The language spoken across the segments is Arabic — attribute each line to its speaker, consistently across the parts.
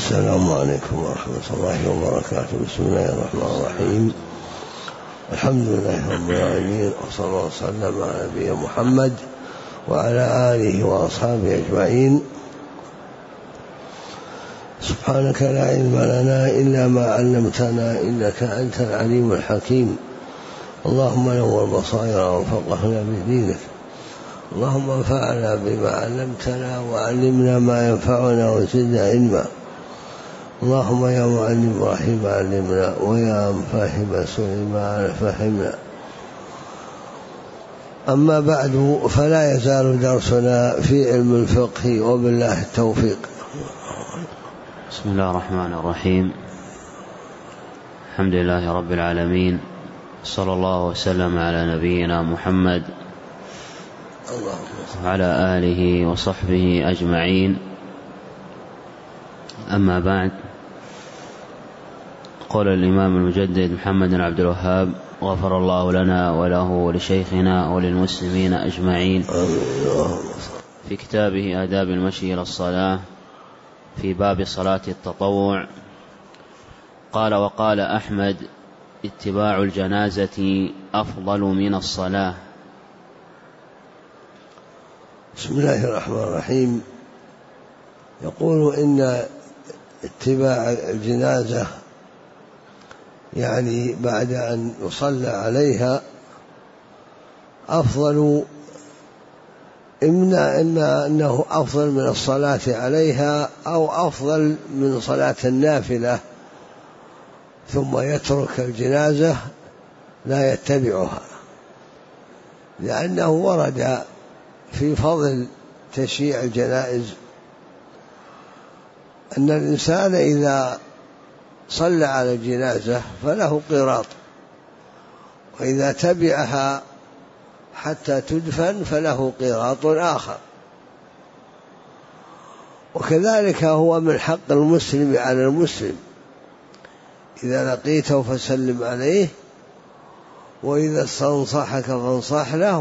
Speaker 1: السلام عليكم ورحمة الله وبركاته. بسم الله الرحمن الرحيم. الحمد لله رب العالمين، وصلى الله وسلم على نبينا محمد وعلى آله وأصحابه أجمعين. سبحانك لا علم لنا إلا ما علمتنا إنك أنت العليم الحكيم. اللهم نور بصائرنا وفقهنا بدينك. اللهم انفعنا بما علمتنا وعلمنا ما ينفعنا وزدنا علما. اللهم يا معلم إبراهيم علمنا، ويا مفهم سليمان فهمنا. أما بعد، فلا يزال درسنا في علم الفقه، وبالله التوفيق.
Speaker 2: بسم الله الرحمن الرحيم. الحمد لله رب العالمين، صلى الله وسلم على نبينا محمد وعلى آله وصحبه أجمعين. أما بعد، قال الإمام المجدد محمد بن عبد الوهاب غفر الله لنا وله ولشيخنا وللمسلمين أجمعين في كتابه آداب المشي إلى الصلاة في باب صلاة التطوع، قال: وقال أحمد: اتباع الجنازة أفضل من الصلاة.
Speaker 1: بسم الله الرحمن الرحيم. يقول إن اتباع الجنازة يعني بعد أن يصلى عليها أفضل، إما أنه أفضل من الصلاة عليها، أو أفضل من صلاة النافلة ثم يترك الجنازة لا يتبعها، لأنه ورد في فضل تشييع الجنائز أن الإنسان إذا صلى على الجنازة فله قيراط، وإذا تبعها حتى تدفن فله قيراط آخر. وكذلك هو من حق المسلم على المسلم، إذا لقيته فسلم عليه، وإذا استنصحك فانصح له،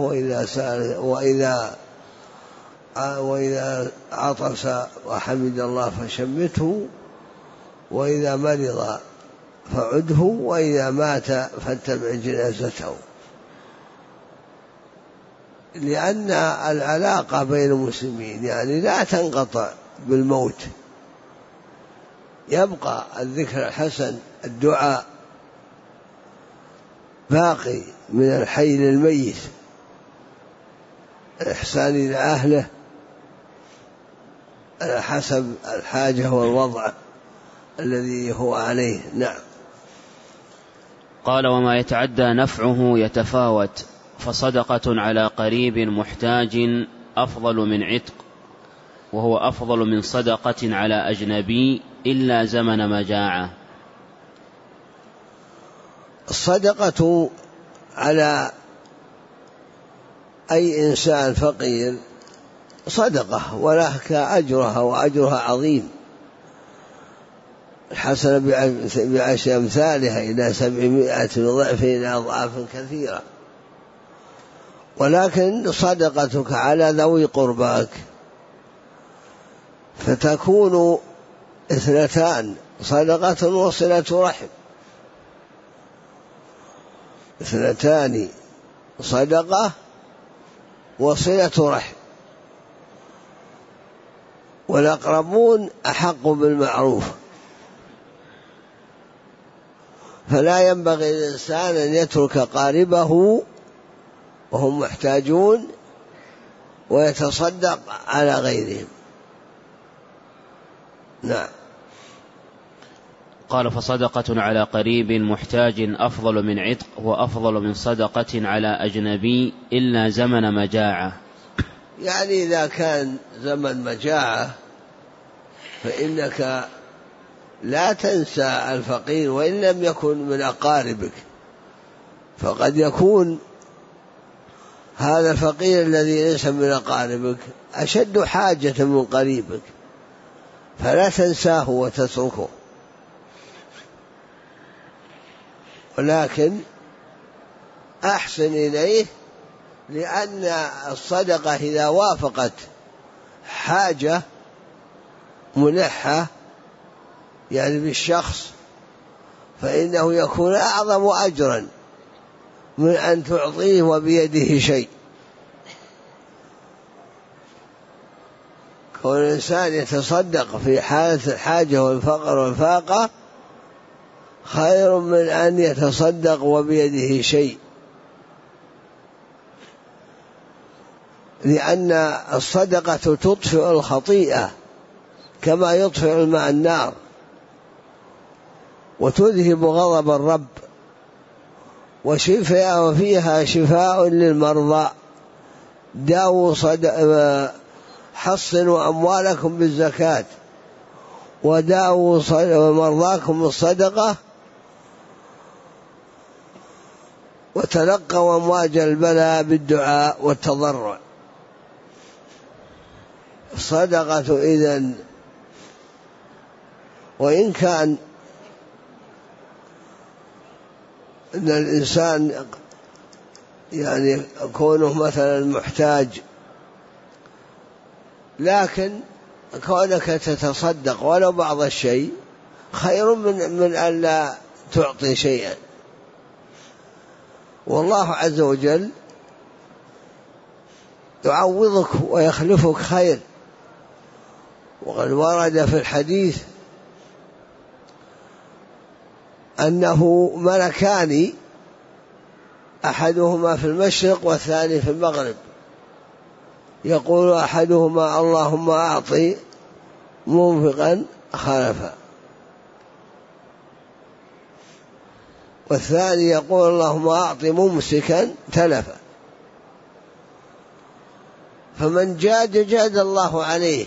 Speaker 1: وإذا عطس وحمد الله فشمته، وإذا مرض فعده، وإذا مات فاتبع جنازته. لأن العلاقة بين المسلمين يعني لا تنقطع بالموت، يبقى الذكر الحسن، الدعاء باقي من الحي للميت، الإحسان إلى أهله على حسب الحاجة والوضع الذي هو عليه. نعم.
Speaker 2: قال: وما يتعدى نفعه يتفاوت، فصدقة على قريب محتاج أفضل من عتق، وهو أفضل من صدقة على أجنبي إلا زمن مجاعة.
Speaker 1: الصدقة على أي إنسان فقير صدقة ولك أجرها، وأجرها عظيم، الحسنة بعشر أمثالها إلى 700 ضعف إلى أضعاف كثيرة. ولكن صدقتك على ذوي قرباك فتكون اثنتان: صدقة وصلة رحم. اثنتان: صدقة وصلة رحم. والأقربون أحق بالمعروف، فلا ينبغي للإنسان أن يترك قاربه وهم محتاجون ويتصدق على غيرهم. نعم.
Speaker 2: قال: فصدقة على قريب محتاج أفضل من عتق، وأفضل من صدقة على أجنبي إلا زمن مجاعة.
Speaker 1: يعني إذا كان زمن مجاعة فإنك لا تنسى الفقير وإن لم يكن من أقاربك، فقد يكون هذا الفقير الذي ليس من أقاربك أشد حاجة من قريبك، فلا تنساه وتتركه، ولكن أحسن إليه، لأن الصدقة إذا وافقت حاجة ملحة يعني بالشخص، فإنه يكون أعظم أجرا من أن تعطيه وبيده شيء. كون الإنسان يتصدق في حالة الحاجة والفقر والفاقة خير من أن يتصدق وبيده شيء، لأن الصدقة تطفئ الخطيئة كما يطفئ الماء النار، وتذهب غضب الرب، وفيها شفاء للمرضى. حصنوا أموالكم بالزكاة وداووا مرضاكم بالصدقة وتلقوا أمواج البلاء بالدعاء والتضرع. الصدقة إذن، وإن كان أن الإنسان يعني كونه مثلا محتاج، لكن كونك تتصدق ولو بعض الشيء خير من أن لا تعطي شيئا. والله عز وجل يعوضك ويخلفك خير. وقد ورد في الحديث أنه ملكان، أحدهما في المشرق والثاني في المغرب، يقول أحدهما اللهم أعطي منفقا خلفا، والثاني يقول اللهم أعطي ممسكا تلفا. فمن جاد الله عليه.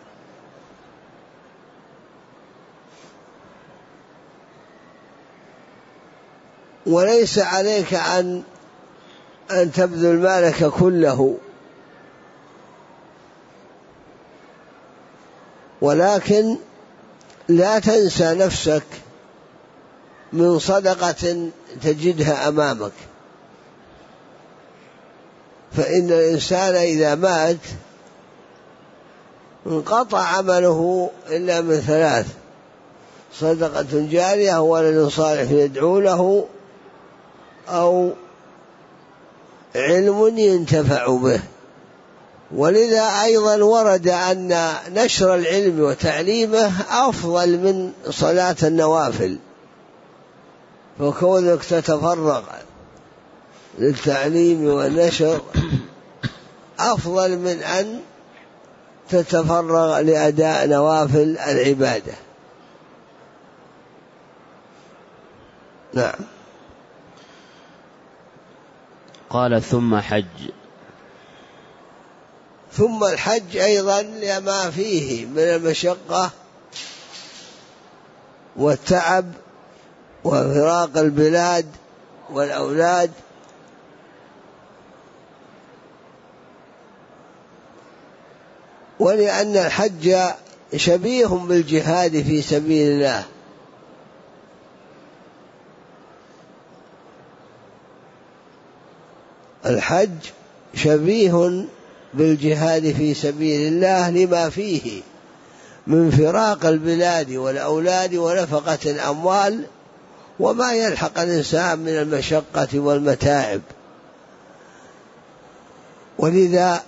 Speaker 1: وليس عليك أن تبذل مالك كله، ولكن لا تنسى نفسك من صدقة تجدها أمامك. فإن الإنسان إذا مات انقطع عمله إلا من ثلاث: صدقة جارية أو ولد صالح يدعو له أو علم ينتفع به. ولذا أيضا ورد أن نشر العلم وتعليمه أفضل من صلاة النوافل، فكونك تتفرغ للتعليم والنشر أفضل من أن تتفرغ لأداء نوافل العبادة. نعم.
Speaker 2: قال ثم حج.
Speaker 1: ثم الحج أيضا لما فيه من المشقة والتعب وفراق البلاد والأولاد، ولأن الحج شبيه بالجهاد في سبيل الله. الحج شبيه بالجهاد في سبيل الله لما فيه من فراق البلاد والأولاد ونفقة الأموال وما يلحق الإنسان من المشقة والمتاعب. ولذا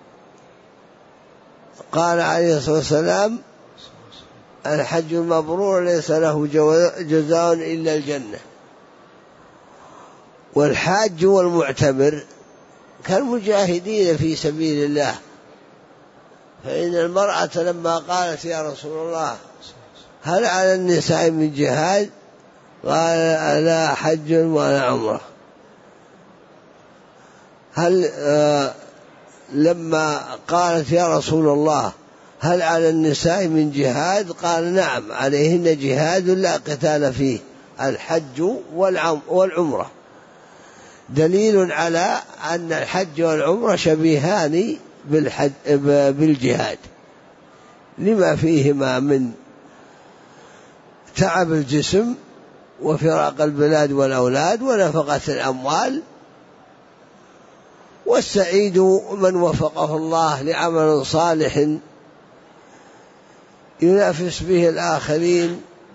Speaker 1: قال عليه الصلاة والسلام: الحج المبرور ليس له جزاء إلا الجنة. والحاج والمعتمر كالمجاهدين في سبيل الله. فإن المرأة لما قالت يا رسول الله هل على النساء من جهاد؟ قال لا حج ولا عمرة. لما قالت يا رسول الله هل على النساء من جهاد؟ قال نعم عليهن جهاد لا قتال فيه، الحج والعمرة. دليل على أن الحج والعمرة شبيهان بالجهاد لما فيهما من تعب الجسم وفراق البلاد والأولاد ونفقة الأموال. والسعيد من وفقه الله لعمل صالح ينافس به الآخرين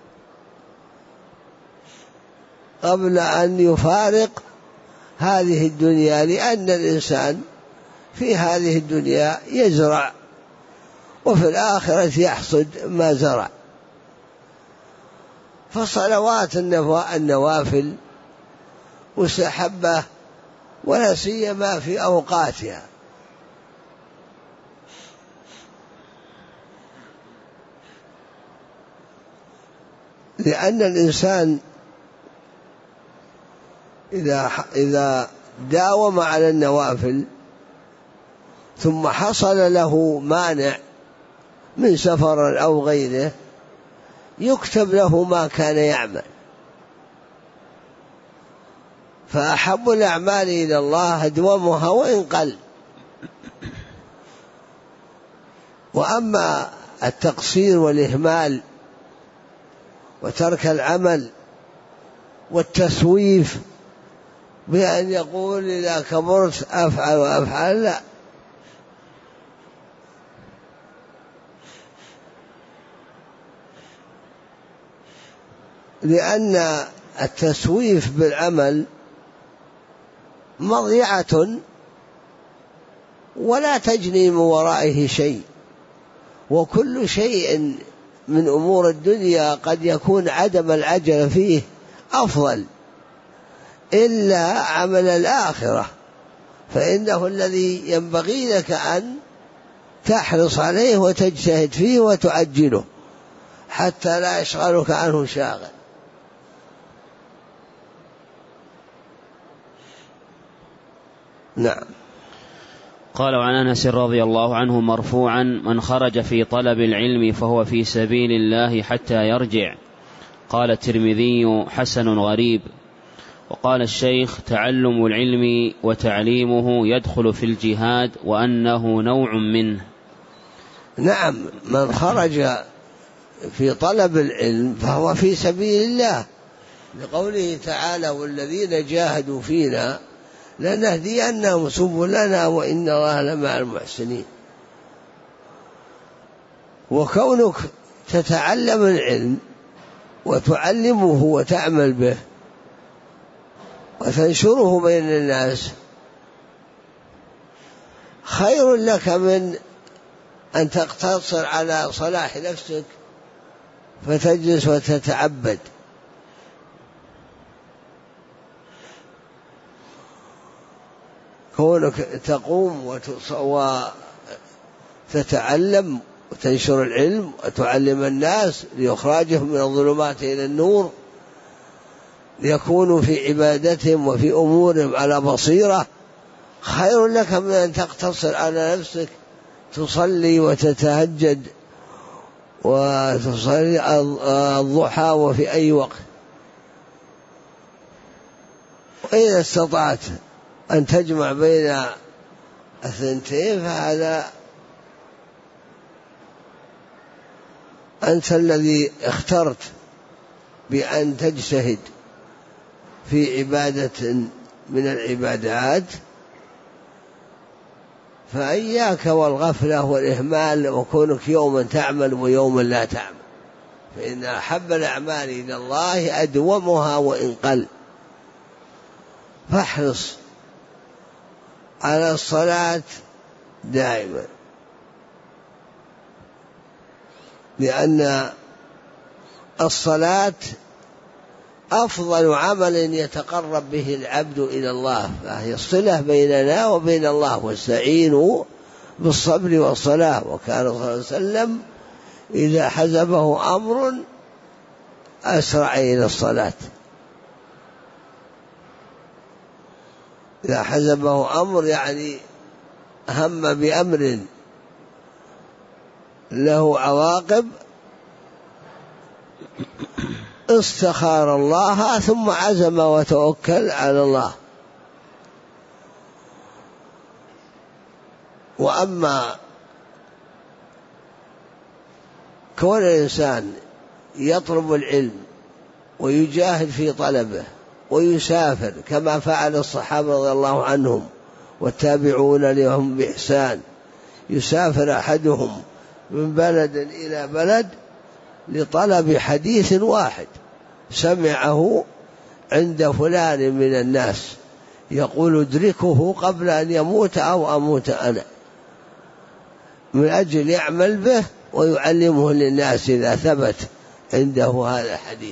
Speaker 1: قبل أن يفارق هذه الدنيا، لأن الإنسان في هذه الدنيا يزرع وفي الآخرة يحصد ما زرع. فصلوات النوافل مستحبة، ولا سيما في أوقاتها، لأن الإنسان إذا داوم على النوافل ثم حصل له مانع من سفر أو غيره يكتب له ما كان يعمل. فأحب الأعمال إلى الله أدومها وإن قل. وأما التقصير والإهمال وترك العمل والتسويف بأن يقول إذا كبرت أفعل وأفعل، لا، لأن التسويف بالعمل مضيعة ولا تجني من ورائه شيء، وكل شيء من أمور الدنيا قد يكون عدم العجل فيه أفضل إلا عمل الآخرة، فإنه الذي ينبغي لك أن تحرص عليه وتجتهد فيه وتعجله حتى لا يشغلك عنه شاغل. نعم.
Speaker 2: قال عن أنس رضي الله عنه مرفوعا: من خرج في طلب العلم فهو في سبيل الله حتى يرجع. قال الترمذي: حسن غريب. وقال الشيخ: تعلم العلم وتعليمه يدخل في الجهاد وأنه نوع منه.
Speaker 1: نعم، من خرج في طلب العلم فهو في سبيل الله، لقوله تعالى: والذين جاهدوا فينا لنهدينهم سبلنا وإن الله لمع المحسنين. وكونك تتعلم العلم وتعلمه وتعمل به وتنشره بين الناس خير لك من أن تقتصر على صلاح نفسك فتجلس وتتعبد. كونك تقوم وتتعلم وتنشر العلم وتعلم الناس ليخرجهم من الظلمات إلى النور، ليكونوا في عبادتهم وفي أمورهم على بصيرة، خير لك من أن تقتصر على نفسك تصلي وتتهجد وتصلي الضحى وفي أي وقت. وإذا استطعت أن تجمع بين الثنتين فهذا أنت الذي اخترت بأن تجتهد في عبادة من العبادات، فإياك والغفلة والإهمال وكونك يوما تعمل ويوما لا تعمل، فإن أحب الأعمال إلى الله أدومها وإن قل. فاحرص على الصلاة دائما، لأن الصلاة أفضل عمل يتقرب به العبد إلى الله، فهي الصلة بيننا وبين الله، واستعينوا بالصبر والصلاة. وكان صلى الله عليه وسلم إذا حزبه أمر أسرع إلى الصلاة. إذا حزبه أمر يعني هم بأمر له عواقب استخار الله ثم عزم وتوكل على الله. وأما كون الإنسان يطلب العلم ويجاهد في طلبه ويسافر كما فعل الصحابة رضي الله عنهم والتابعون لهم بإحسان، يسافر أحدهم من بلد إلى بلد لطلب حديث واحد سمعه عند فلان من الناس يقول ادركه قبل أن يموت أو أموت أنا، من أجل يعمل به ويعلمه للناس إذا ثبت عنده هذا الحديث.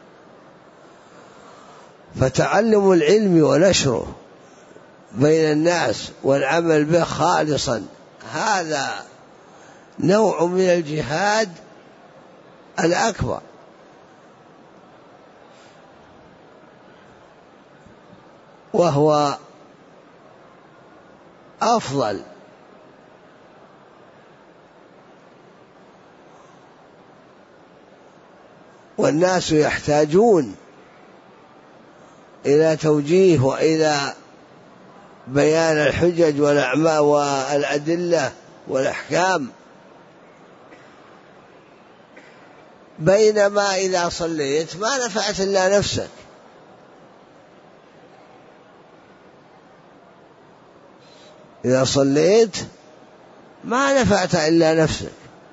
Speaker 1: فتعلم العلم ونشره بين الناس والعمل به خالصا هذا نوع من الجهاد الأكبر، وهو أفضل. والناس يحتاجون إلى توجيه وإلى بيان الحجج والأعمال والأدلة والأحكام، بينما إذا صليت ما نفعت إلا نفسك. إذا صليت ما نفعت إلا نفسك.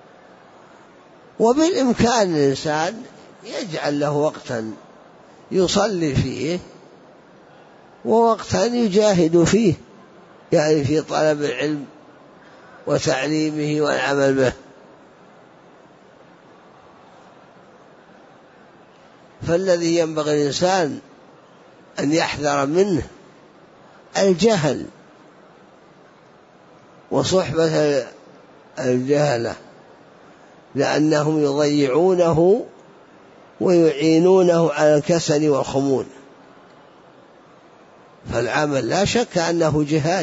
Speaker 1: وبالإمكان الإنسان يجعل له وقتا يصلي فيه ووقتا يجاهد فيه، يعني في طلب العلم وتعليمه والعمل به. فالذي ينبغي الإنسان أن يحذر منه الجهل وصحبة الجهلة، لأنهم يضيعونه ويعينونه على الكسل والخمول. فالعمل لا شك أنه جهاد،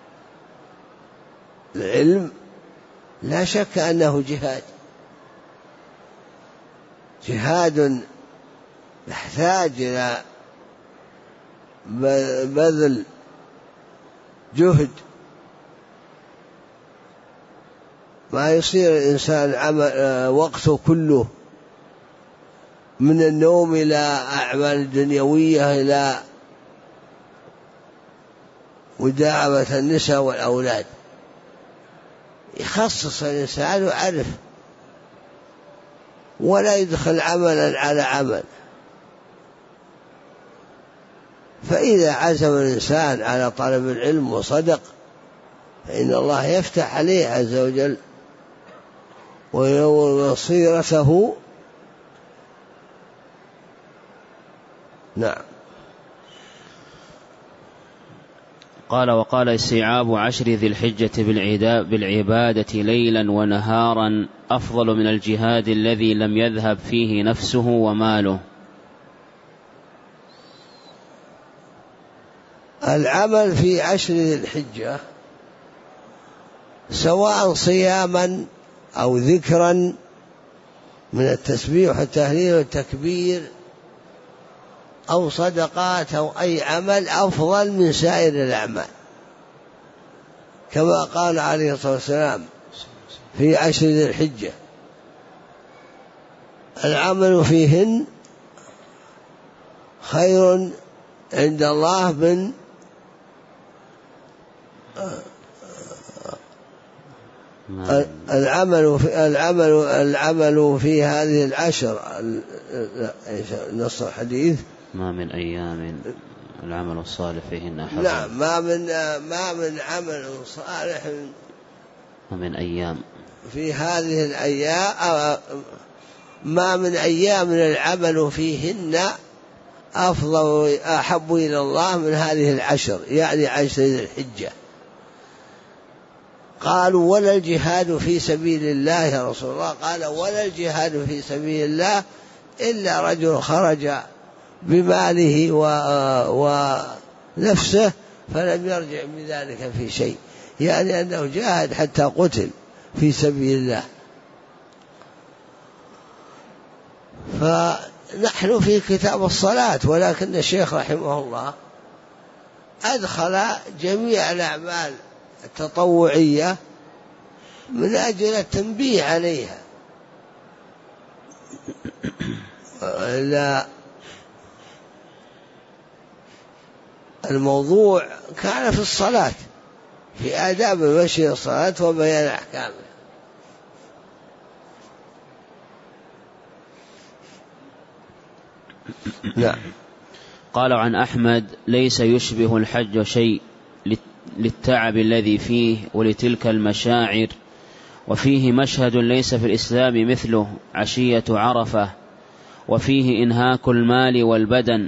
Speaker 1: العلم لا شك أنه جهاد، جهاد يحتاج إلى بذل جهد، ما يصير الإنسان وقته كله من النوم إلى أعمال الدنيوية إلى مداعبة النساء والأولاد. يخصص الإنسان ويعرف، ولا يدخل عملا على عمل. فإذا عزم الإنسان على طلب العلم وصدق فإن الله يفتح عليه عز وجل وينور بصيرته. نعم.
Speaker 2: قال: وقال: استيعاب 10 ذي الحجة بالعبادة ليلا ونهارا أفضل من الجهاد الذي لم يذهب فيه نفسه وماله.
Speaker 1: العمل في 10 ذي الحجة سواء صياما أو ذكرا من التسبيح والتهليل والتكبير أو صدقات أو أي عمل أفضل من سائر الأعمال، كما قال عليه الصلاة والسلام في 10 ذي الحجة: العمل فيهن خير عند الله من العمل في هذه 10. نص الحديث:
Speaker 2: ما من أيام العمل الصالح فيهن أحب.
Speaker 1: نعم، ما من عمل صالح
Speaker 2: ومن أيام
Speaker 1: في هذه الأيام، ما من أيام العمل فيهن أفضل أحب إلى الله من هذه 10، يعني 10 ذي الحجة. قالوا: ولا الجهاد في سبيل الله يا رسول الله؟ قال: ولا الجهاد في سبيل الله إلا رجل خرج بماله ونفسه فلم يرجع من ذلك في شيء، يعني أنه جاهد حتى قتل في سبيل الله. فنحن في كتاب الصلاة، ولكن الشيخ رحمه الله أدخل جميع الأعمال التطوعية من أجل التنبيه عليها. لا، الموضوع كان في الصلاة، في آداب مشي الصلاة وبيان أحكامها. نعم.
Speaker 2: قال عن أحمد: ليس يشبه الحج شيء للتعب الذي فيه ولتلك المشاعر، وفيه مشهد ليس في الإسلام مثله عشية عرفة، وفيه إنهاك المال والبدن.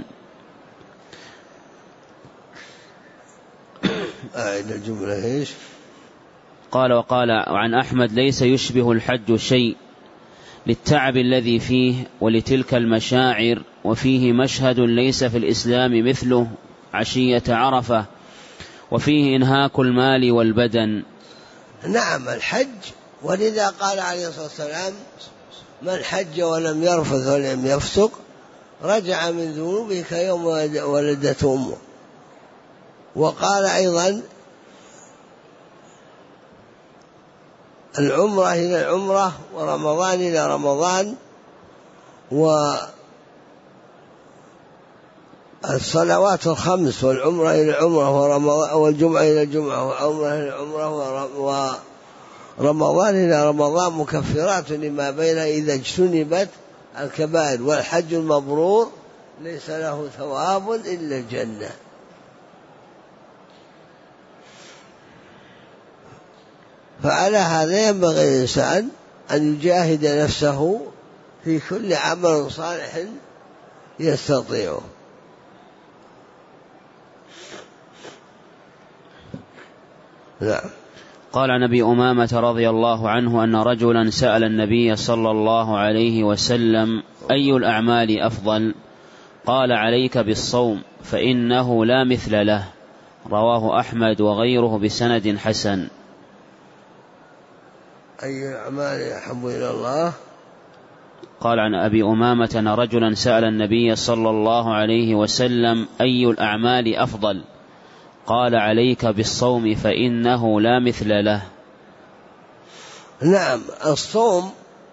Speaker 1: الجملة إيش؟
Speaker 2: قال وقال عن أحمد: ليس يشبه الحج شيء للتعب الذي فيه ولتلك المشاعر، وفيه مشهد ليس في الإسلام مثله عشية عرفة، وفيه إنهاك المال والبدن.
Speaker 1: نعم الحج، ولذا قال عليه الصلاة والسلام: من حج ولم يرفث ولم يفسق رجع من ذنوبه كيوم ولدته أمه. وقال أيضا: العمرة إلى العمرة ورمضان إلى رمضان والصلوات الخمس والعمرة إلى العمرة والجمعة إلى الجمعة والعمرة إلى العمرة ورمضان إلى رمضان مكفرات لما بين إذا اجتنبت الكبائر، والحج المبرور ليس له ثواب إلا الجنة. فعلى هذا ينبغي الإنسان أن يجاهد نفسه في كل عمل صالح يستطيعه. نعم.
Speaker 2: قال عن أبي أمامة رضي الله عنه أن رجلا سأل النبي صلى الله عليه وسلم: أي الأعمال أفضل؟ قال: عليك بالصوم فإنه لا مثل له. رواه أحمد وغيره بسند حسن.
Speaker 1: أي الأعمال أحب إلى الله؟
Speaker 2: قال عن أبي أمامة أن رجلا سأل النبي صلى الله عليه وسلم: أي الأعمال أفضل؟ قال: عليك بالصوم فإنه لا مثل له.
Speaker 1: نعم، الصوم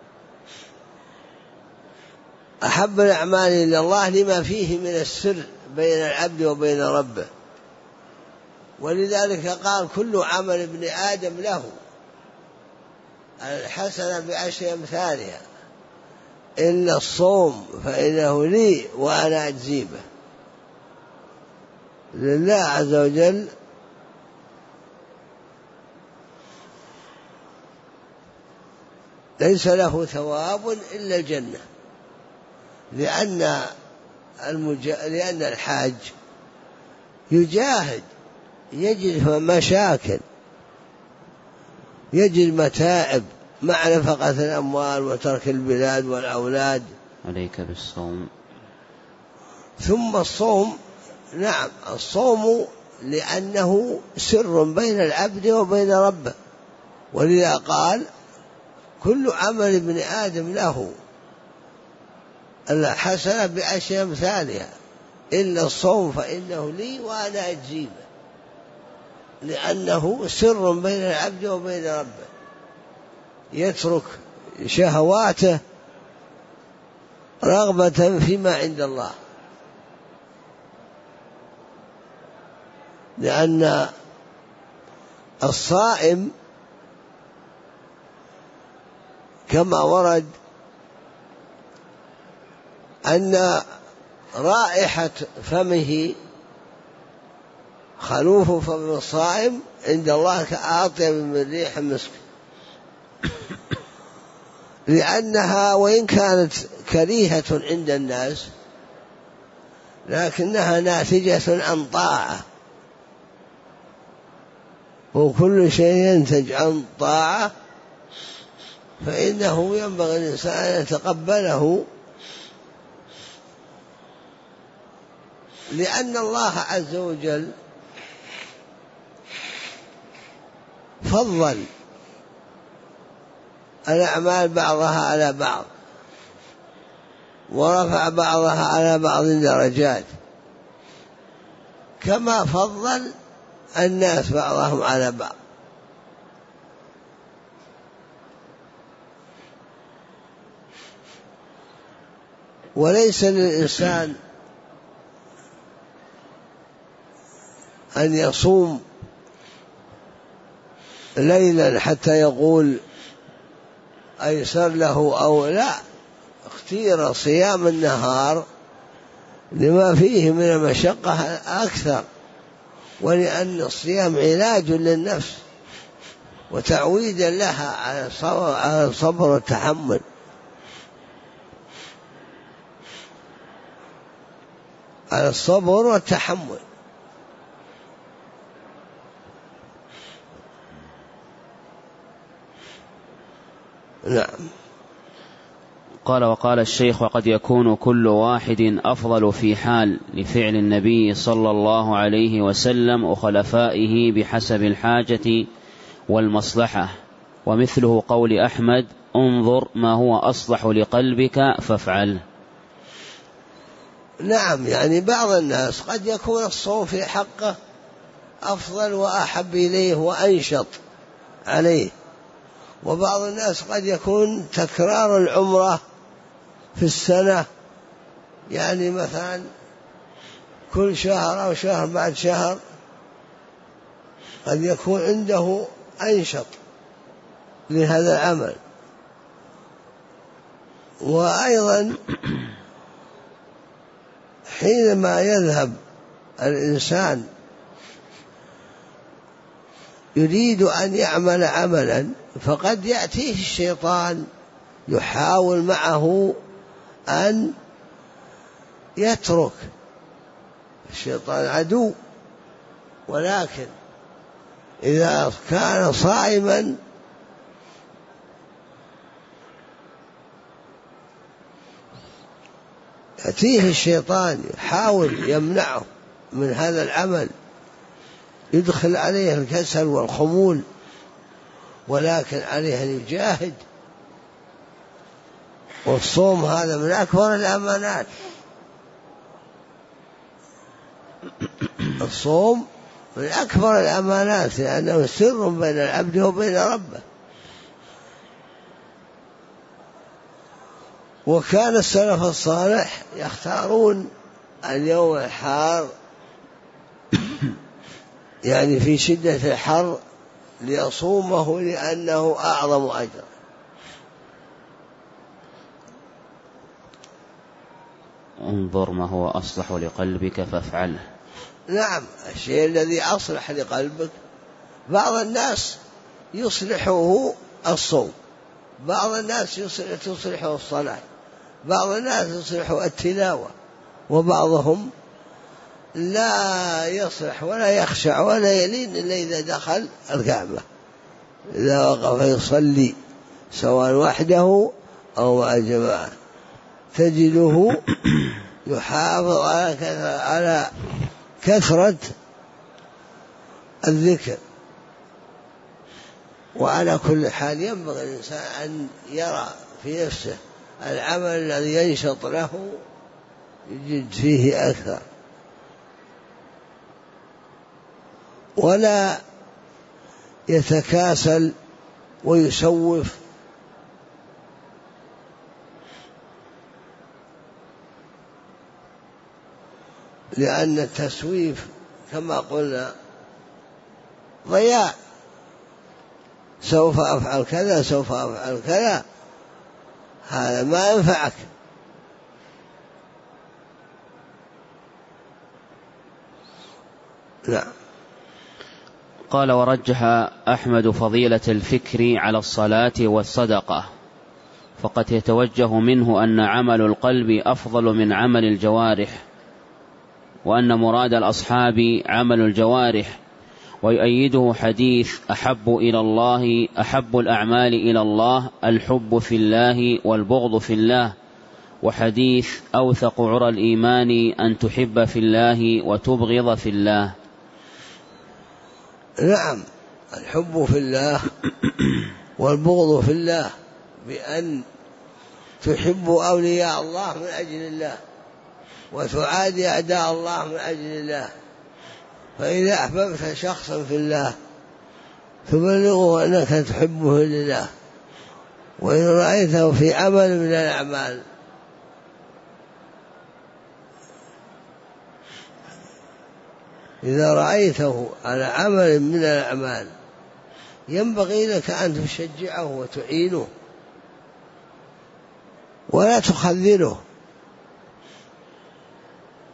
Speaker 1: أحب الأعمال إلى الله لما فيه من السر بين العبد وبين ربه، ولذلك قال: كل عمل ابن آدم له الحسنة بعشر أمثالها إلا الصوم فإنه لي وأنا أجزي به. لله عز وجل ليس له ثواب إلا الجنة، لأن الحاج يجاهد، يجد مشاكل، يجد متاعب مع نفقة الأموال وترك البلاد والأولاد.
Speaker 2: عليك بالصوم.
Speaker 1: ثم الصوم، نعم الصوم لأنه سر بين العبد وبين ربه، ولذا قال: كل عمل ابن آدم له الحسنة بعشر أمثالها إلا الصوم فإنه لي وأنا أجزي به، لأنه سر بين العبد وبين ربه، يترك شهواته رغبة فيما عند الله، لأن الصائم كما ورد أن رائحة فمه خلوف فم الصائم عند الله كأطيب من ريح المسك، لأنها وإن كانت كريهة عند الناس لكنها ناتجة عن طاعة، وكل شيء ينتج عن طاعة فإنه ينبغي الإنسان أن يتقبله، لأن الله عز وجل فضل الأعمال بعضها على بعض ورفع بعضها على بعض درجات، كما فضل الناس بعضهم على بعض. وليس للإنسان أن يصوم ليلا حتى يقول أيسر له أو لا، اختير صيام النهار لما فيه من المشقة أكثر، ولأن الصيام علاج للنفس وتعويدا لها على الصبر والتحمل. على الصبر والتحمل. نعم.
Speaker 2: قال: وقال الشيخ: وقد يكون كل واحد أفضل في حال لفعل النبي صلى الله عليه وسلم وخلفائه بحسب الحاجة والمصلحة، ومثله قول أحمد: انظر ما هو أصلح لقلبك فافعل.
Speaker 1: نعم، يعني بعض الناس قد يكون الصوم في حقه أفضل وأحب إليه وأنشط عليه، وبعض الناس قد يكون تكرار العمرة في السنة، يعني مثلا كل شهر أو شهر بعد شهر، قد يكون عنده أنشط لهذا العمل. وأيضا حينما يذهب الإنسان يريد أن يعمل عملا، فقد يأتيه الشيطان يحاول معه أن يترك. الشيطان عدو، ولكن إذا كان صائما يأتيه الشيطان يحاول يمنعه من هذا العمل، يدخل عليه الكسل والخمول، ولكن عليه أن يجاهد. والصوم هذا من أكبر الأمانات. الصوم من أكبر الأمانات، لأنه سر بين العبد وبين ربه. وكان السلف الصالح يختارون اليوم الحار، يعني في شدة الحر، ليصومه لأنه أعظم أجر.
Speaker 2: انظر ما هو أصلح لقلبك فافعله.
Speaker 1: نعم، الشيء الذي أصلح لقلبك. بعض الناس يصلحه الصوم، بعض الناس تصلحه الصلاة، بعض الناس يصلحه التلاوة، وبعضهم لا يصلح ولا يخشع ولا يلين إلا إذا دخل الكعبة، إذا وقف يصلي سواء وحده أو مع جماعة، تجده يحافظ على كثرة الذكر. وعلى كل حال ينبغي الإنسان أن يرى في نفسه العمل الذي ينشط له يجد فيه أكثر، ولا يتكاسل ويسوف، لأن التسويف كما قلنا ضياع. سوف أفعل كذا، سوف أفعل كذا، هذا ما ينفعك. لا.
Speaker 2: قال: ورجح أحمد فضيلة الفكر على الصلاة والصدقة، فقد يتوجه منه أن عمل القلب أفضل من عمل الجوارح، وأن مراد الأصحاب عمل الجوارح. ويؤيده حديث: أحب الأعمال إلى الله الحب في الله والبغض في الله، وحديث: أوثق عرى الإيمان أن تحب في الله وتبغض في الله.
Speaker 1: نعم، الحب في الله والبغض في الله، بأن تحب أولياء الله من أجل الله وتعادي أعداء الله من أجل الله. فإذا أحببت شخصا في الله تبلغه أنك تحبه لله. وإن رأيته في عمل من الأعمال إذا رأيته على عمل من الأعمال ينبغي لك أن تشجعه وتعينه ولا تخذله،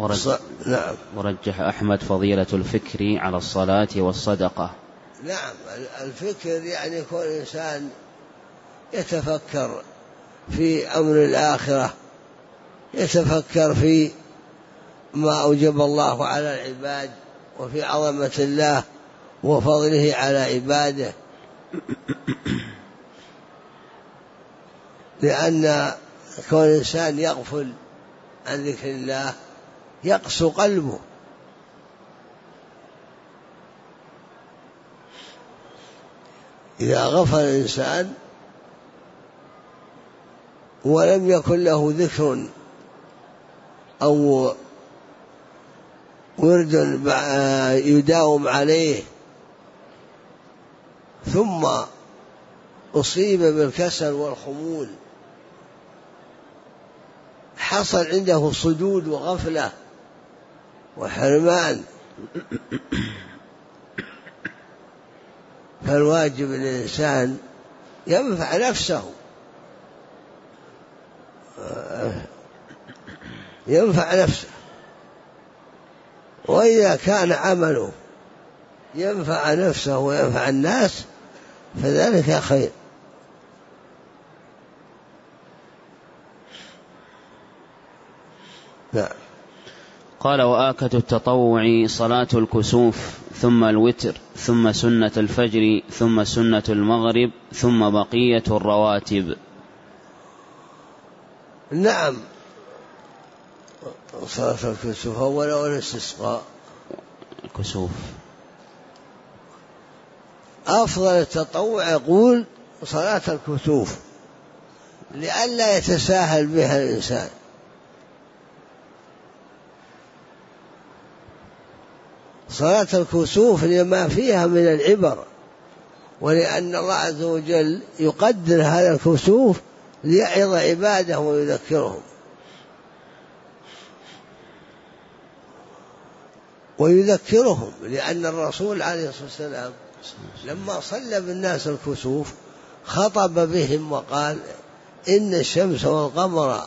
Speaker 1: نعم.
Speaker 2: ورجح أحمد فضيلة الفكر على الصلاة والصدقة.
Speaker 1: نعم، الفكر يعني يكون إنسان يتفكر في أمر الآخرة، يتفكر في ما أوجب الله على العباد وفي عظمة الله وفضله على عباده، لأن كون الإنسان يغفل عن ذكر الله يقسو قلبه. إذا غفل الإنسان ولم يكن له ذكر أو ورد يداوم عليه ثم أصيب بالكسل والخمول حصل عنده صدود وغفلة وحرمان، فالواجب للإنسان ينفع نفسه، وإذا كان عمله ينفع نفسه وينفع الناس فذلك خير. نعم.
Speaker 2: قال: وآكد التطوع صلاة الكسوف ثم الوتر ثم سنة الفجر ثم سنة المغرب ثم بقية الرواتب.
Speaker 1: نعم، صلاة الكسوف أولا والاستسقاء.
Speaker 2: الكسوف
Speaker 1: أفضل التطوع يقول صلاة الكسوف لئلا يتساهل بها الإنسان. صلاة الكسوف لما فيها من العبر، ولأن الله عز وجل يقدر هذا الكسوف ليعظ عباده ويذكرهم لأن الرسول عليه الصلاة والسلام لما صلى بالناس الكسوف خطب بهم وقال: إن الشمس والقمر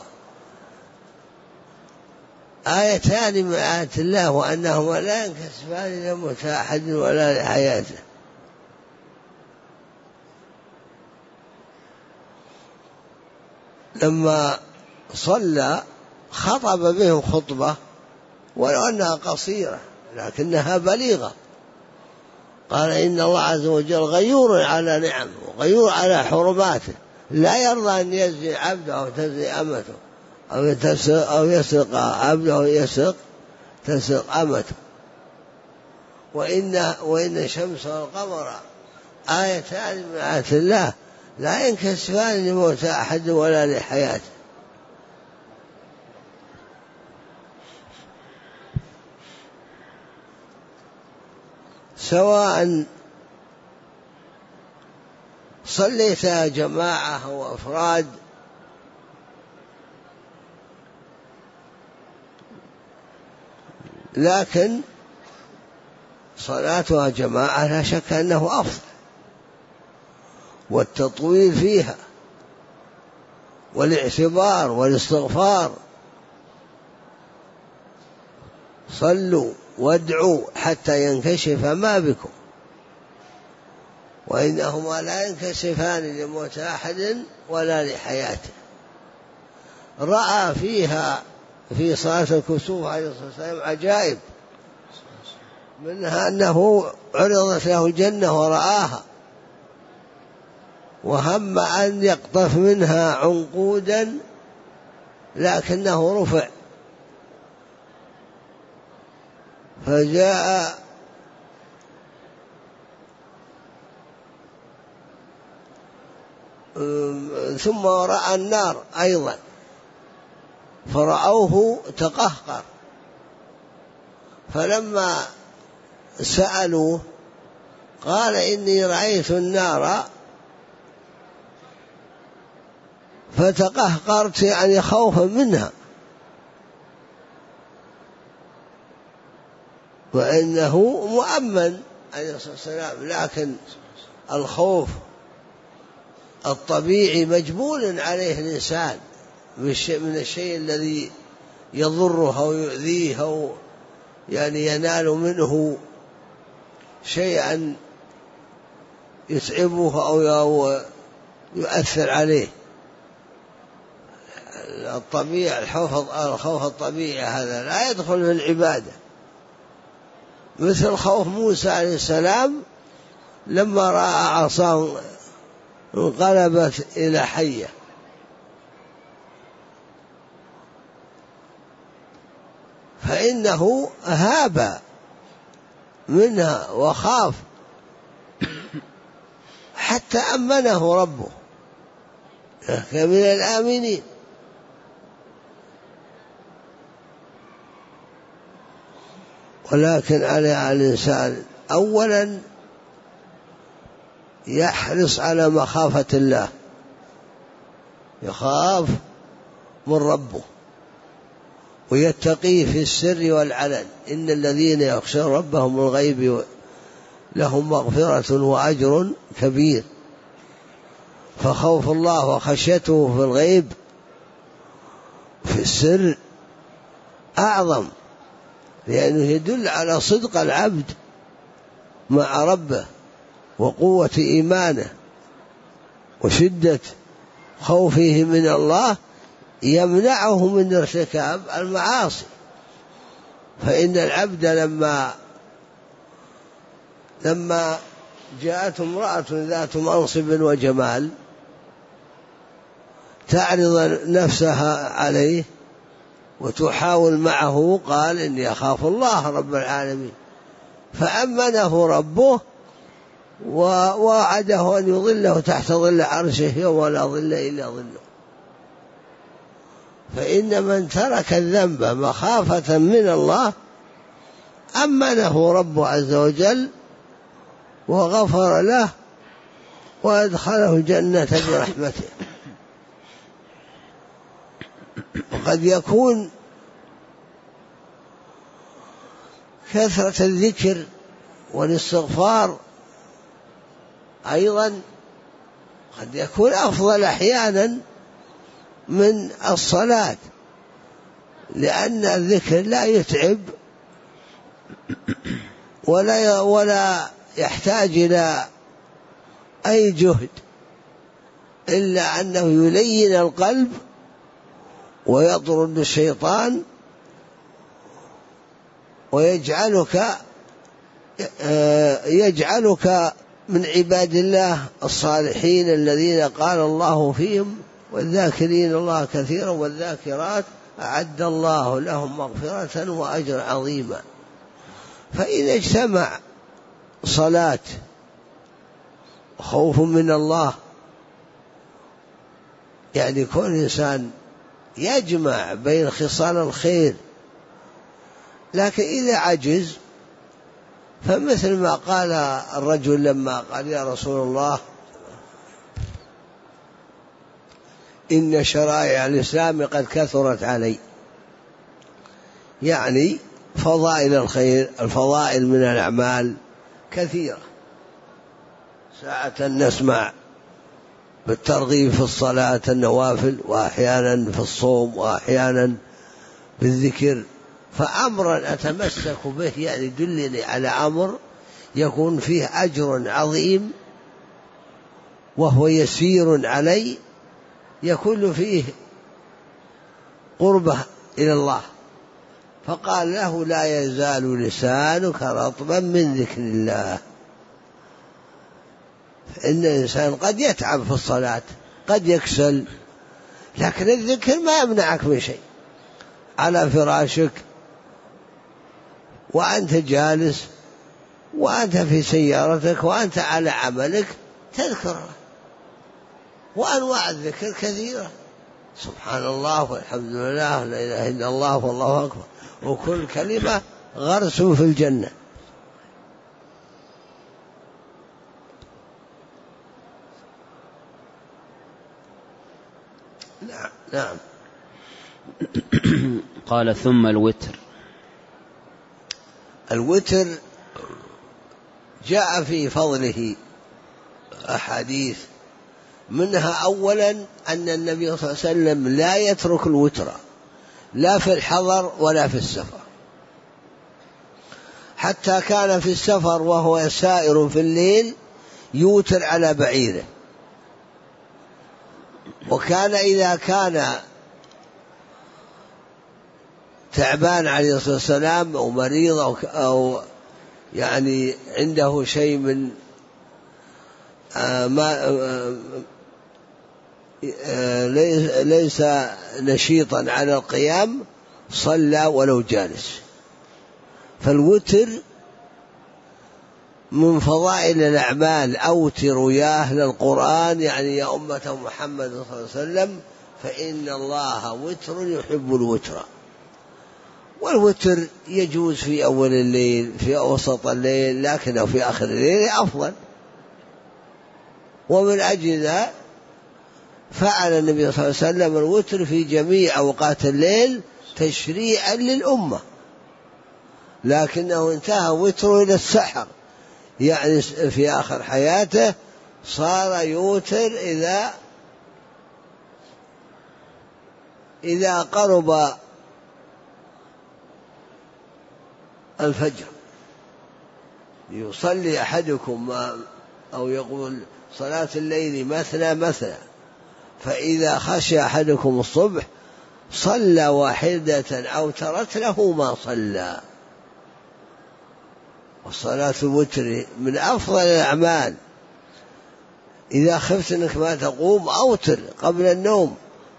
Speaker 1: آيتان من آيات الله وأنهما لا ينكسفان لموت أحد ولا لحياته. لما صلى خطب بهم خطبة ولو أنها قصيرة لكنها بليغة، قال: إن الله عز وجل غيور على نعمه وغيور على حرماته، لا يرضى أن يزني عبده أو تزني أمته أو يسرق عبده يسرق تسرق أمته، وإن الشمس والقمر آيتان من آيات الله لا ينكسفان لموت أحد ولا لحياته. سواء صليت جماعة أو أفراد، لكن صلاتها جماعة لا شك أنه أفضل، والتطويل فيها والاعتبار والاستغفار. صلوا وادعوا حتى ينكشف ما بكم، وإنهما لا ينكشفان لموت أحد ولا لحياته. رأى فيها في صلاة الكسوف عليه الصلاة والسلام عجائب، منها أنه عرضت له الجنة ورآها وهم أن يقطف منها عنقودا لكنه رفع، فجاء ثم رأى النار أيضا فرأوه تقهقر، فلما سألوه قال: إني رأيت النار فتقهقرت يعني خوفا منها، وإنه مؤمن عليه الصلاة والسلام، لكن الخوف الطبيعي مجبول عليه الإنسان من الشيء الذي يضره أو يؤذيه أو يعني ينال منه شيئا يتعبه أو يؤثر عليه. الطبيعي الخوف الطبيعي هذا لا يدخل في العبادة، مثل خوف موسى عليه السلام لما رأى عصاه انقلبت إلى حية، فإنه هاب منها وخاف حتى أمنه ربه كان من الآمنين. ولكن على الإنسان أولا يحرص على مخافة الله، يخاف من ربه ويتقيه في السر والعلن. إن الذين يخشون ربهم الغيب لهم مغفرة وأجر كبير. فخوف الله وخشيته في الغيب في السر أعظم، لأنه يدل على صدق العبد مع ربه وقوة إيمانه وشدة خوفه من الله، يمنعه من ارتكاب المعاصي. فإن العبد لما جاءت امرأة ذات منصب وجمال تعرض نفسها عليه وتحاول معه، قال إني أخاف الله رب العالمين، فأمنه ربه ووعده أن يظله تحت ظل عرشه يوم لا ظل إلا ظله. فإن من ترك الذنب مخافة من الله أمنه ربه عز وجل وغفر له وأدخله الجنة برحمته. وقد يكون كثرة الذكر والاستغفار أيضا قد يكون أفضل أحيانا من الصلاة، لأن الذكر لا يتعب ولا يحتاج إلى أي جهد، إلا أنه يلين القلب ويطرد الشيطان ويجعلك من عباد الله الصالحين الذين قال الله فيهم والذاكرين الله كثيرا والذاكرات أعد الله لهم مغفرة وأجر عظيما. فإذا اجتمع صلاة خوف من الله، يعني كون إنسان يجمع بين خصال الخير، لكن إذا عجز فمثل ما قال الرجل لما قال يا رسول الله إن شرائع الإسلام قد كثرت علي، يعني فضائل الخير، الفضائل من الأعمال كثيرة، ساعة نسمع بالترغيب في الصلاة النوافل، وأحيانا في الصوم، وأحيانا بالذكر، فأمرا أتمسك به يعني يدلني على أمر يكون فيه أجر عظيم وهو يسير علي، يكون فيه قربة إلى الله. فقال له لا يزال لسانك رطبا من ذكر الله. فإن الإنسان قد يتعب في الصلاة، قد يكسل، لكن الذكر ما يمنعك من شيء. على فراشك وأنت جالس وأنت في سيارتك وأنت على عملك تذكره، وأنواع الذكر كثيرة، سبحان الله والحمد لله لا إله إلا الله والله أكبر، وكل كلمة غرس في الجنة. نعم.
Speaker 2: قال ثم الوتر.
Speaker 1: الوتر جاء في فضله أحاديث، منها أولا أن النبي صلى الله عليه وسلم لا يترك الوتر، لا في الحضر ولا في السفر، حتى كان في السفر وهو سائر في الليل يوتر على بعيره، وكان إذا كان تعبان عليه الصلاة والسلام أو مريض أو يعني عنده شيء من ليس نشيطا على القيام صلى ولو جالس. فالوتر من فضائل الأعمال. أوتروا يا أهل القرآن، يعني يا أمة محمد صلى الله عليه وسلم، فإن الله وتر يحب الوتر. والوتر يجوز في أول الليل، في أوسط الليل، لكنه في آخر الليل أفضل. ومن أجل ذلك فعل النبي صلى الله عليه وسلم الوتر في جميع أوقات الليل تشريعا للأمة، لكنه انتهى وتره إلى السحر، يعني في آخر حياته صار يوتر إذا قرب الفجر. يصلي أحدكم أو يقول صلاة الليل مثنى مثنى، فإذا خشي أحدكم الصبح صلى واحدة أو ترت له ما صلى. والصلاة الوتر من أفضل الأعمال. إذا خفت أنك ما تقوم أوتر قبل النوم،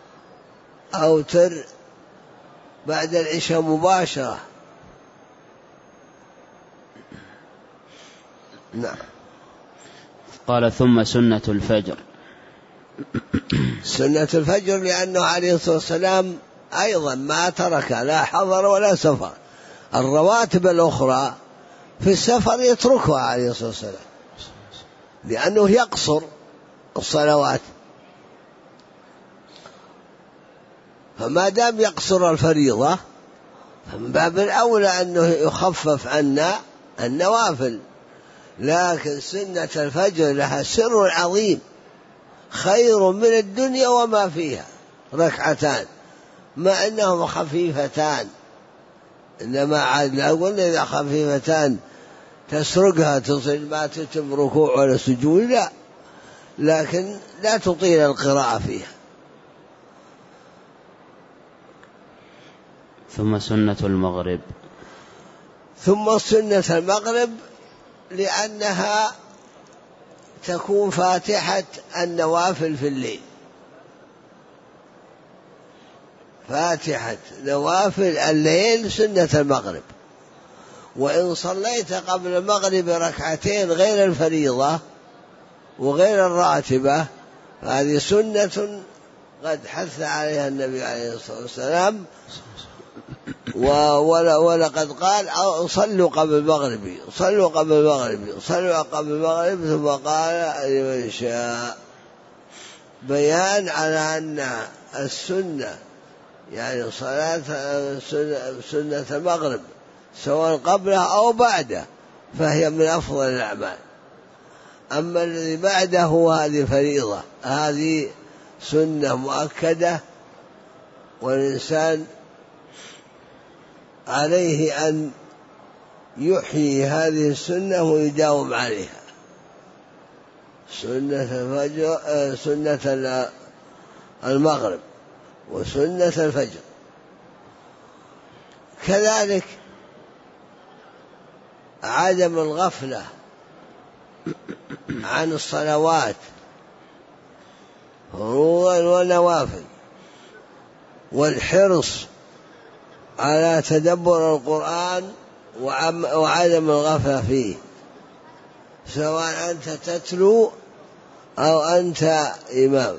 Speaker 1: أوتر بعد العشاء مباشرة. نعم.
Speaker 2: قال ثم سنة الفجر.
Speaker 1: سنة الفجر لأنه عليه الصلاة والسلام أيضا ما ترك لا حضر ولا سفر. الرواتب الأخرى في السفر يتركها عليه الصلاة والسلام لأنه يقصر الصلوات، فما دام يقصر الفريضة فمن باب الأولى أنه يخفف عنا النوافل. لكن سنة الفجر لها سر عظيم، خير من الدنيا وما فيها، ركعتان مع أنهما خفيفتان، إنما عاد لا قلنا إذا خفيفتان تسرقها تصل ما تتم ركوع ولا سجود، لا، لكن لا تطيل القراءة فيها.
Speaker 2: ثم سنة المغرب.
Speaker 1: ثم سنة المغرب لأنها تكون فاتحة النوافل في الليل، فاتحة نوافل الليل سنة المغرب. وإن صليت قبل المغرب ركعتين غير الفريضة وغير الراتبة هذه سنة قد حث عليها النبي عليه الصلاة والسلام، ولقد قال صلوا قبل المغرب، صلوا قبل المغرب، صلوا قبل المغرب، ثم قال لمن شاء، بيان على أن السنة يعني صلاة سنة المغرب سواء قبلها أو بعده فهي من أفضل الأعمال. أما الذي بعده هذه فريضة، هذه سنة مؤكدة، والإنسان عليه أن يحيي هذه السنة ويداوم عليها. سنة الفجر، سنة المغرب وسنة الفجر. كذلك عدم الغفلة عن الصلوات فروضا ونوافل، والحرص على تدبر القرآن وعدم الغفلة فيه، سواء أنت تتلو أو أنت إمام.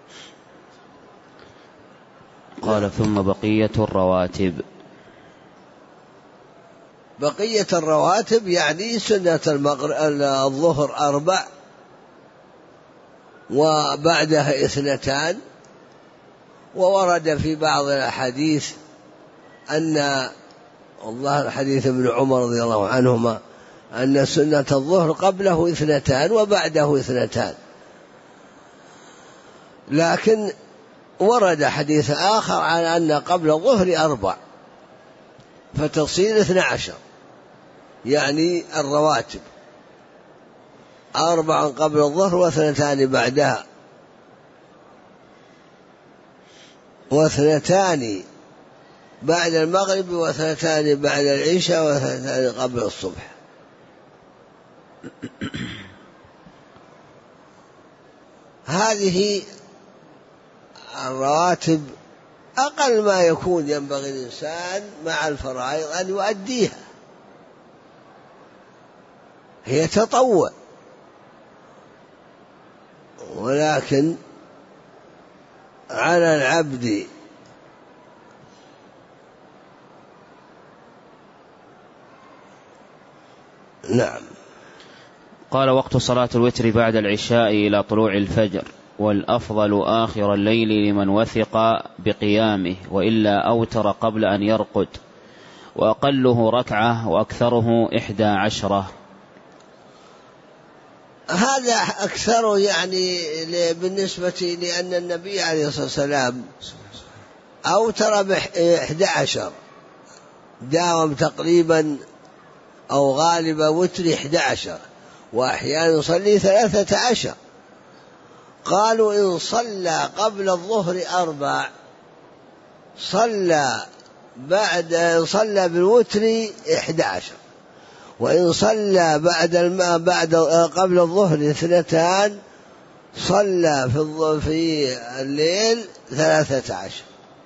Speaker 2: قال ثم بقية الرواتب.
Speaker 1: بقية الرواتب يعني سنة الظهر 4 وبعدها 2، وورد في بعض الأحاديث أن الظاهر حديث ابن عمر رضي الله عنهما أن سنة الظهر قبله 2 وبعده 2، لكن ورد حديث آخر عن أن قبل الظهر 4 فتصير 12، يعني الرواتب 4 قبل الظهر و2 بعدها، و2 بعد المغرب، و2 بعد العشاء، و2 قبل الصبح. هذه الرواتب أقل ما يكون ينبغي الإنسان مع الفرائض أن يؤديها، هي تطوع، ولكن على العبد نعم.
Speaker 2: قال: وقت صلاة الوتر بعد العشاء إلى طلوع الفجر، والأفضل آخر الليل لمن وثق بقيامه، وإلا أوتر قبل أن يرقد، وأقله 1 وأكثره 11.
Speaker 1: هذا أكثر يعني بالنسبة لأن النبي عليه الصلاة والسلام أوتر ب11، داوم تقريبا أو غالبا وتر 11، وأحيانا يصلي 13. قالوا إن صلى قبل الظهر 4 صلى بالوتر 11، وإن صلى قبل الظهر 2 صلى في الليل 13.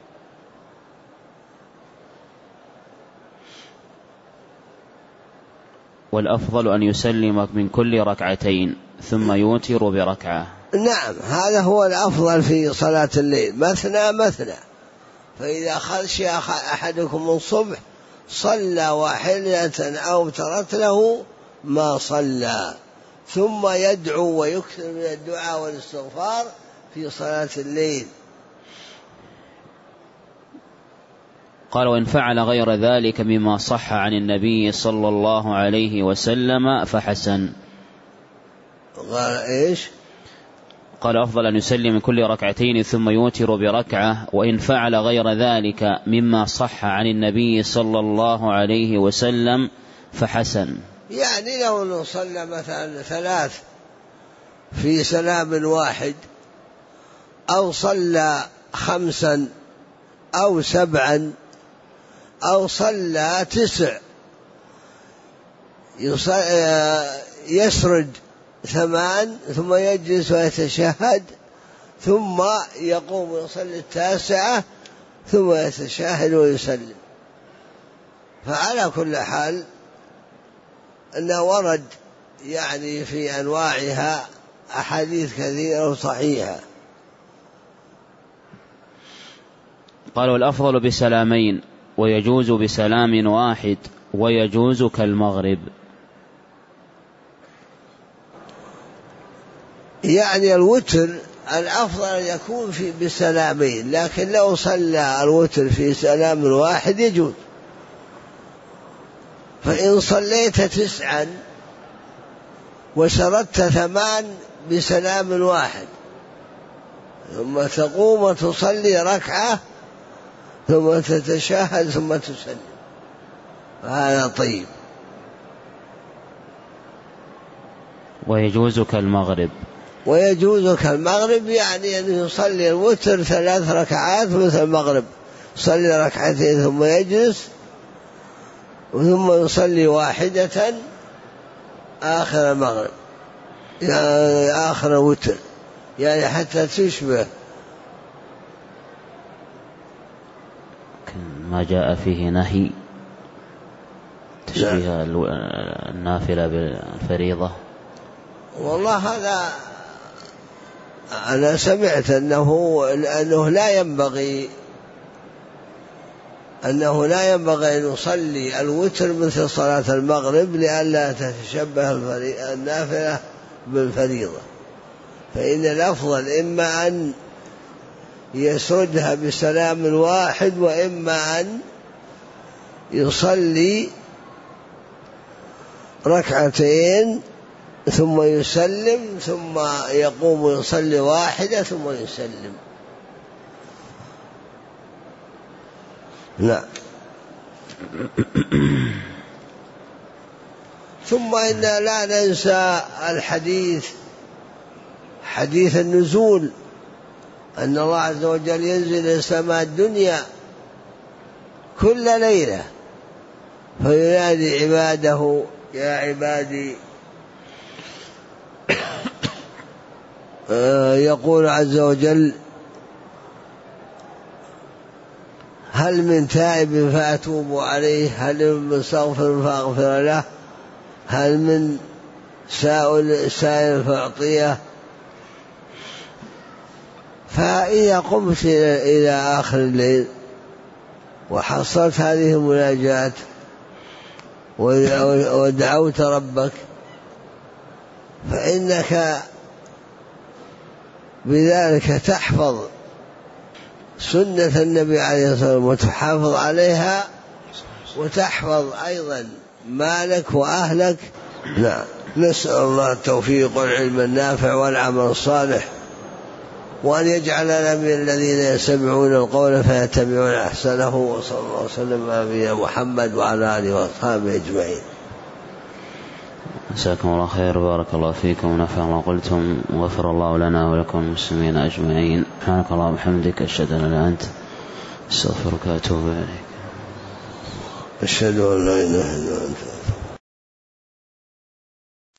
Speaker 2: والأفضل أن يسلم من كل 2 ثم يوتر ب1.
Speaker 1: نعم، هذا هو الأفضل في صلاة الليل، مثنى. فإذا خشي أحدكم من الصبح صلى 1 أو اوترت له ما صلى، ثم يدعو ويكثر من الدعاء والاستغفار في صلاة الليل.
Speaker 2: قال: وإن فعل غير ذلك مما صح عن النبي صلى الله عليه وسلم فحسن.
Speaker 1: قال إيش؟
Speaker 2: قال: أفضل أن يسلم من كل 2 ثم يوتر ب1، وإن فعل غير ذلك مما صح عن النبي صلى الله عليه وسلم فحسن.
Speaker 1: يعني لو صلى مثلا 3 في سلام واحد، أو صلى 5 أو 7 أو صلى 9، يسرد 8 ثم يجلس ويتشهد، ثم يقوم ويصلي 9 ثم يتشهد ويسلم. فعلى كل حال أنه ورد يعني في أنواعها أحاديث كثيرة وصحيحة.
Speaker 2: قال: والأفضل ب2، ويجوز بسلام 1، ويجوز كالمغرب.
Speaker 1: يعني الوتر الأفضل أن يكون ب2، لكن لو صلى الوتر في سلام 1 يجوز. فإن صليت 9 وشردت 8 بسلام 1 ثم تقوم وتصلي 1 ثم تتشهد ثم تسلم، فهذا طيب.
Speaker 2: ويجوز كالمغرب.
Speaker 1: ويجوز كالمغرب، يعني أن يصلي الوتر 3 ركعات مثل المغرب، يصلي 2 ثم يجلس، ثم يصلي 1 آخر المغرب، يعني آخر وتر، يعني حتى تشبه
Speaker 2: ما جاء فيه نهي تشبيه النافلة بالفريضة.
Speaker 1: والله هذا أنا سمعت أنه لا ينبغي أن يصلي الوتر مثل صلاة المغرب لئلا تتشبه النافلة بالفريضة، فإن الأفضل إما أن يسردها بسلام 1، وإما أن يصلي 2 ثم يسلم، ثم يقوم ويصلي 1 ثم يسلم. نعم. ثم إنا لا ننسى الحديث، حديث النزول، أن الله عز وجل ينزل إلى السماء الدنيا كل ليلة فينادي عباده: يا عبادي، يقول عز وجل: هل من تائب فأتوب عليه، هل من مستغفر فأغفر له، هل من سائل فأعطيه. فإذا قمت إلى آخر الليل وحصلت هذه المناجاة ودعوت ربك، فإنك بذلك تحفظ سنة النبي عليه الصلاة والسلام وتحافظ عليها، وتحفظ أيضا مالك وأهلك. نعم. نسأل الله التوفيق والعلم النافع والعمل الصالح، وأن يجعلنا من الذين يستمعون القول فيتبعون أحسنه. وصلى الله وسلم على نبينا محمد وعلى آله وأصحابه أجمعين.
Speaker 2: جزاكم الله خير، بارك الله فيكم ونفع ما قلتم، وغفر الله لنا ولكم المسلمين أجمعين. سبحانك اللهم وبحمدك، أشهد أن لا إله إلا أنت، أستغفرك وأتوب إليك.
Speaker 1: أشهد أن لا إله إلا أنت.